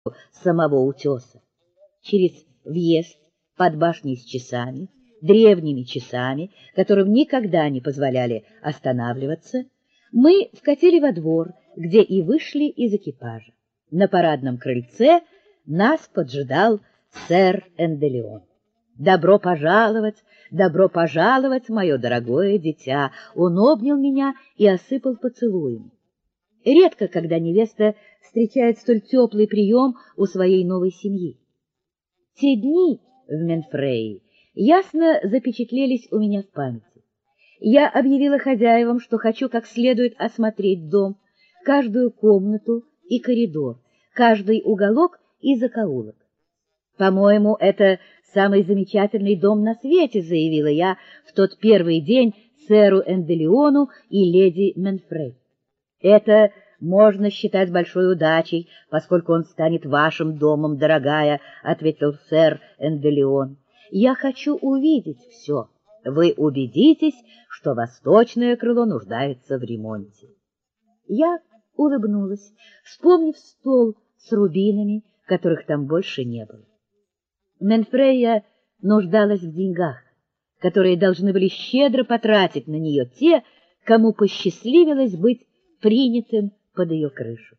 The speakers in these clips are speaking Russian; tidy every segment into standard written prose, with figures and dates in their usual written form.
самого утеса. Через въезд под башней с часами, древними часами, которым никогда не позволяли останавливаться, мы вкатили во двор, где и вышли из экипажа. На парадном крыльце нас поджидал сэр Энделеон. «Добро пожаловать, мое дорогое дитя!» Он обнял меня и осыпал поцелуями. Редко, когда невеста встречает столь теплый прием у своей новой семьи. Те дни в Менфрее ясно запечатлелись у меня в памяти. Я объявила хозяевам, что хочу как следует осмотреть дом, каждую комнату и коридор, каждый уголок и закоулок. «По-моему, это самый замечательный дом на свете», — заявила я в тот первый день сэру Энделеону и леди Менфрей. «Это можно считать большой удачей, поскольку он станет вашим домом, дорогая», — ответил сэр Энделеон. «Я хочу увидеть все. Вы убедитесь, что восточное крыло нуждается в ремонте». Я улыбнулась, вспомнив стол с рубинами, которых там больше не было. Менфрея нуждалась в деньгах, которые должны были щедро потратить на нее те, кому посчастливилось быть принятым под ее крышу.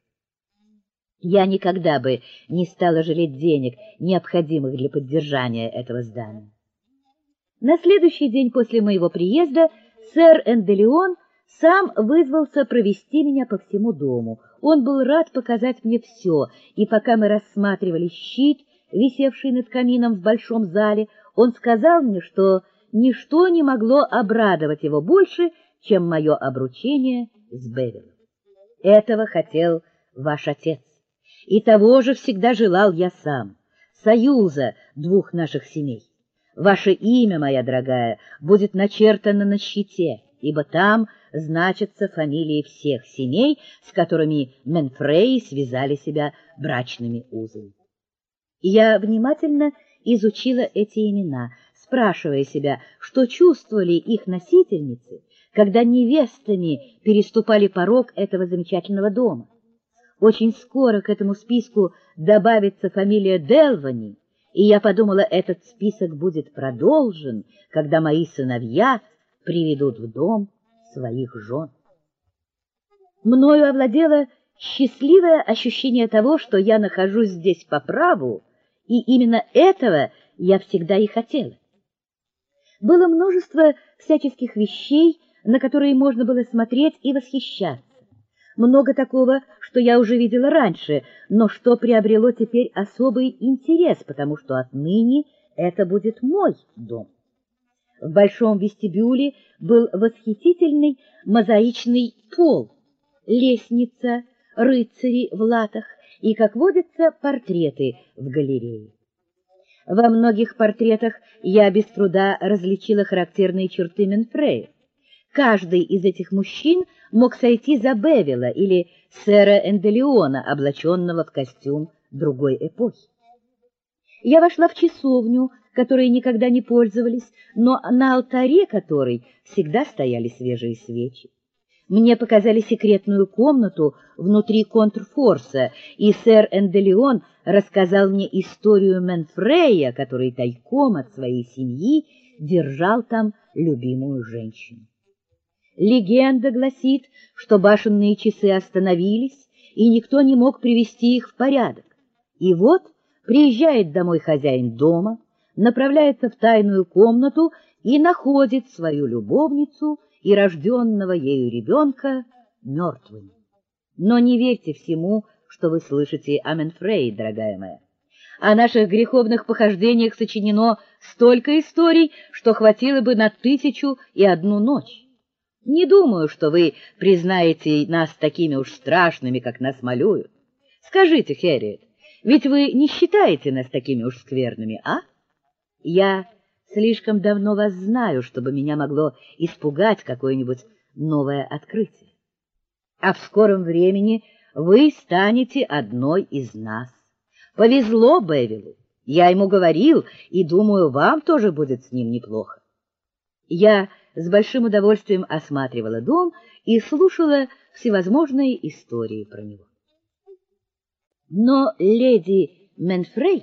Я никогда бы не стала жалеть денег, необходимых для поддержания этого здания. На следующий день после моего приезда сэр Энделеон сам вызвался провести меня по всему дому. Он был рад показать мне все, и пока мы рассматривали щит, висевший над камином в большом зале, он сказал мне, что ничто не могло обрадовать его больше, чем мое обручение с Бевиллом. Этого хотел ваш отец, и того же всегда желал я сам, союза двух наших семей. Ваше имя, моя дорогая, будет начертано на щите, ибо там значатся фамилии всех семей, с которыми Менфреи связали себя брачными узами. Я внимательно изучила эти имена, спрашивая себя, что чувствовали их носительницы, когда невестами переступали порог этого замечательного дома. Очень скоро к этому списку добавится фамилия Делвани, и я подумала, этот список будет продолжен, когда мои сыновья приведут в дом своих жен. Мною овладело счастливое ощущение того, что я нахожусь здесь по праву, и именно этого я всегда и хотела. Было множество всяческих вещей, на которые можно было смотреть и восхищаться. Много такого, что я уже видела раньше, но что приобрело теперь особый интерес, потому что отныне это будет мой дом. В большом вестибюле был восхитительный мозаичный пол, лестница, рыцари в латах и, как водится, портреты в галерее. Во многих портретах я без труда различила характерные черты Менфрея. Каждый из этих мужчин мог сойти за Бевилла или сэра Энделеона, облаченного в костюм другой эпохи. Я вошла в часовню, которой никогда не пользовались, но на алтаре которой всегда стояли свежие свечи. Мне показали секретную комнату внутри контрфорса, и сэр Энделеон рассказал мне историю Менфрея, который тайком от своей семьи держал там любимую женщину. Легенда гласит, что башенные часы остановились, и никто не мог привести их в порядок. И вот приезжает домой хозяин дома, направляется в тайную комнату и находит свою любовницу и рожденного ею ребенка мертвыми. Но не верьте всему, что вы слышите о Менфрее, дорогая моя. О наших греховных похождениях сочинено столько историй, что хватило бы на 1001 ночь. Не думаю, что вы признаете нас такими уж страшными, как нас малюют. Скажите, Хэрриет, ведь вы не считаете нас такими уж скверными, а? Я слишком давно вас знаю, чтобы меня могло испугать какое-нибудь новое открытие. А в скором времени вы станете одной из нас. Повезло Бевиллу. Я ему говорил, и думаю, вам тоже будет с ним неплохо. Я с большим удовольствием осматривала дом и слушала всевозможные истории про него. Но леди Менфрей